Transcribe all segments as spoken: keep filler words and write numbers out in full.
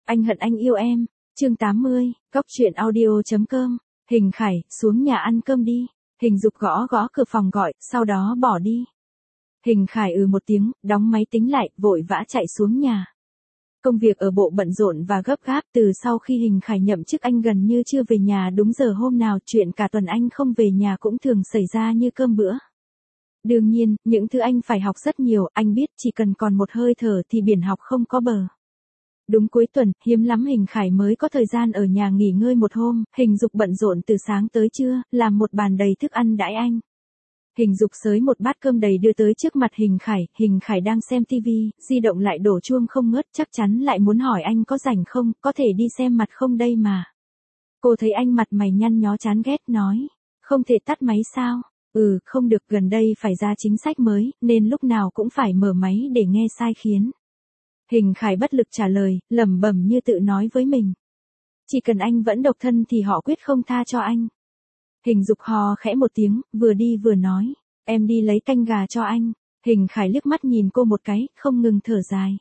Anh hận anh yêu em. Chương tám mươi, Cóc truyện audio chấm com. Hình Khải, xuống nhà ăn cơm đi. Hình Dục gõ gõ cửa phòng gọi, sau đó bỏ đi. Hình Khải ừ một tiếng, đóng máy tính lại, vội vã chạy xuống nhà. Công việc ở bộ bận rộn và gấp gáp, từ sau khi Hình Khải nhậm chức anh gần như chưa về nhà đúng giờ hôm nào, chuyện cả tuần anh không về nhà cũng thường xảy ra như cơm bữa. Đương nhiên, những thứ anh phải học rất nhiều, anh biết chỉ cần còn một hơi thở thì biển học không có bờ. Đúng cuối tuần, hiếm lắm Hình Khải mới có thời gian ở nhà nghỉ ngơi một hôm, Hình Dục bận rộn từ sáng tới trưa, làm một bàn đầy thức ăn đãi anh. Hình Dục xới một bát cơm đầy đưa tới trước mặt Hình Khải, Hình Khải đang xem tivi, di động lại đổ chuông không ngớt, chắc chắn lại muốn hỏi anh có rảnh không, có thể đi xem mặt không đây mà. Cô thấy anh mặt mày nhăn nhó chán ghét nói, không thể tắt máy sao? Ừ, không được, gần đây phải ra chính sách mới, nên lúc nào cũng phải mở máy để nghe sai khiến. Hình Khải bất lực trả lời, lẩm bẩm như tự nói với mình. Chỉ cần anh vẫn độc thân thì họ quyết không tha cho anh. Hình Dục hò khẽ một tiếng, vừa đi vừa nói, em đi lấy canh gà cho anh. Hình Khải liếc mắt nhìn cô một cái, không ngừng thở dài.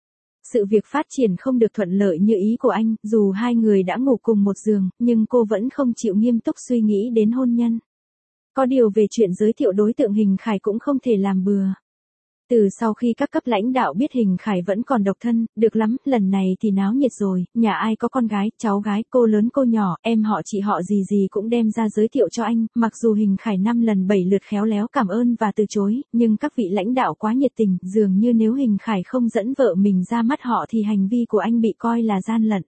Sự việc phát triển không được thuận lợi như ý của anh, dù hai người đã ngủ cùng một giường, nhưng cô vẫn không chịu nghiêm túc suy nghĩ đến hôn nhân. Có điều về chuyện giới thiệu đối tượng Hình Khải cũng không thể làm bừa. Từ sau khi các cấp lãnh đạo biết Hình Khải vẫn còn độc thân, được lắm, lần này thì náo nhiệt rồi, nhà ai có con gái, cháu gái, cô lớn cô nhỏ, em họ chị họ gì gì cũng đem ra giới thiệu cho anh, mặc dù Hình Khải năm lần bảy lượt khéo léo cảm ơn và từ chối, nhưng các vị lãnh đạo quá nhiệt tình, dường như nếu Hình Khải không dẫn vợ mình ra mắt họ thì hành vi của anh bị coi là gian lận.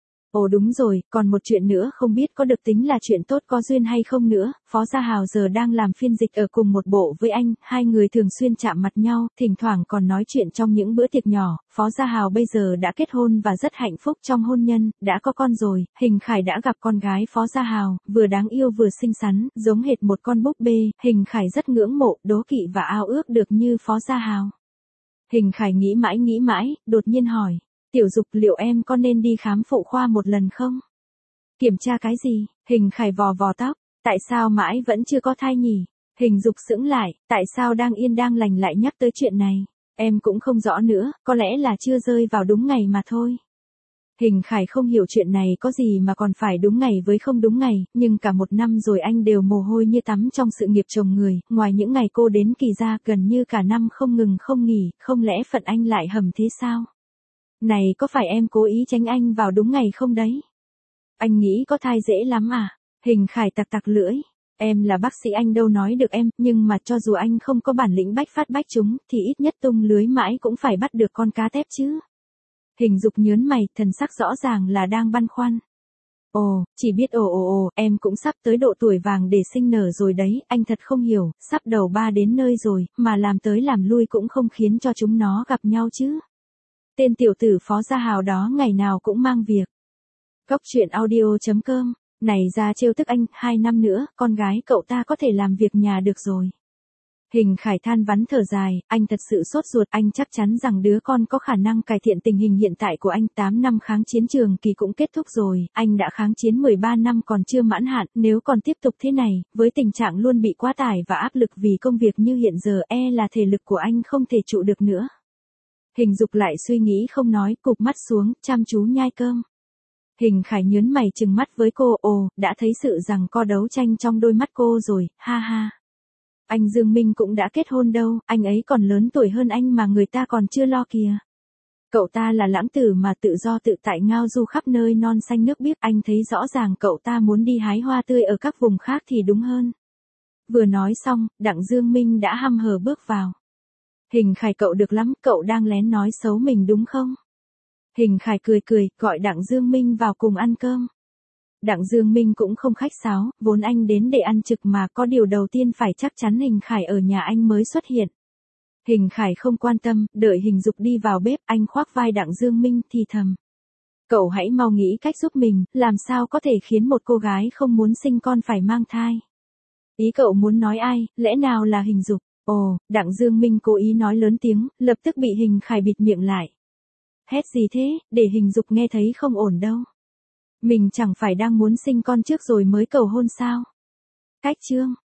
Ồ đúng rồi, còn một chuyện nữa không biết có được tính là chuyện tốt có duyên hay không nữa, Phó Gia Hào giờ đang làm phiên dịch ở cùng một bộ với anh, hai người thường xuyên chạm mặt nhau, thỉnh thoảng còn nói chuyện trong những bữa tiệc nhỏ, Phó Gia Hào bây giờ đã kết hôn và rất hạnh phúc trong hôn nhân, đã có con rồi, Hình Khải đã gặp con gái Phó Gia Hào, vừa đáng yêu vừa xinh xắn, giống hệt một con búp bê, Hình Khải rất ngưỡng mộ, đố kỵ và ao ước được như Phó Gia Hào. Hình Khải nghĩ mãi nghĩ mãi, đột nhiên hỏi. Tiểu Dục, liệu em có nên đi khám phụ khoa một lần không? Kiểm tra cái gì? Hình Khải vò vò tóc, tại sao mãi vẫn chưa có thai nhỉ? Hình Dục sững lại, tại sao đang yên đang lành lại nhắc tới chuyện này? Em cũng không rõ nữa, có lẽ là chưa rơi vào đúng ngày mà thôi. Hình Khải không hiểu chuyện này có gì mà còn phải đúng ngày với không đúng ngày, nhưng cả một năm rồi anh đều mồ hôi như tắm trong sự nghiệp chồng người, ngoài những ngày cô đến kỳ ra gần như cả năm không ngừng không nghỉ, không lẽ phận anh lại hầm thế sao? Này có phải em cố ý tránh anh vào đúng ngày không đấy? Anh nghĩ có thai dễ lắm à? Hình Khải tặc tặc lưỡi. Em là bác sĩ anh đâu nói được em, nhưng mà cho dù anh không có bản lĩnh bách phát bách trúng, thì ít nhất tung lưới mãi cũng phải bắt được con cá tép chứ. Hình Dục nhớn mày, thần sắc rõ ràng là đang băn khoăn. Ồ, chỉ biết ồ ồ ồ, em cũng sắp tới độ tuổi vàng để sinh nở rồi đấy, anh thật không hiểu, sắp đầu ba đến nơi rồi, mà làm tới làm lui cũng không khiến cho chúng nó gặp nhau chứ. Tên tiểu tử Phó Gia Hào đó ngày nào cũng mang việc. Cóc truyện audio chấm com, này ra trêu tức anh, hai năm nữa, con gái cậu ta có thể làm việc nhà được rồi. Hình Khải than vắn thở dài, anh thật sự sốt ruột, anh chắc chắn rằng đứa con có khả năng cải thiện tình hình hiện tại của anh, tám năm kháng chiến trường kỳ cũng kết thúc rồi, anh đã kháng chiến mười ba năm còn chưa mãn hạn, nếu còn tiếp tục thế này, với tình trạng luôn bị quá tải và áp lực vì công việc như hiện giờ, e là thể lực của anh không thể trụ được nữa. Hình Dục lại suy nghĩ không nói, cụp mắt xuống, chăm chú nhai cơm. Hình Khải nhớn mày trừng mắt với cô, ồ, đã thấy sự giằng co đấu tranh trong đôi mắt cô rồi, ha ha. Anh Dương Minh cũng đã kết hôn đâu, anh ấy còn lớn tuổi hơn anh mà người ta còn chưa lo kìa. Cậu ta là lãng tử mà tự do tự tại ngao du khắp nơi non xanh nước biếc, anh thấy rõ ràng cậu ta muốn đi hái hoa tươi ở các vùng khác thì đúng hơn. Vừa nói xong, Đặng Dương Minh đã hăm hở bước vào. Hình Khải cậu được lắm, cậu đang lén nói xấu mình đúng không? Hình Khải cười cười, gọi Đặng Dương Minh vào cùng ăn cơm. Đặng Dương Minh cũng không khách sáo, vốn anh đến để ăn trực mà, có điều đầu tiên phải chắc chắn Hình Khải ở nhà anh mới xuất hiện. Hình Khải không quan tâm, đợi Hình Dục đi vào bếp, anh khoác vai Đặng Dương Minh thì thầm. Cậu hãy mau nghĩ cách giúp mình, làm sao có thể khiến một cô gái không muốn sinh con phải mang thai. Ý cậu muốn nói ai, lẽ nào là Hình Dục? Ồ, Đặng Dương Minh cố ý nói lớn tiếng, lập tức bị Hình Khải bịt miệng lại. Hét gì thế, để Hình Dục nghe thấy không ổn đâu. Mình chẳng phải đang muốn sinh con trước rồi mới cầu hôn sao? Cách chương.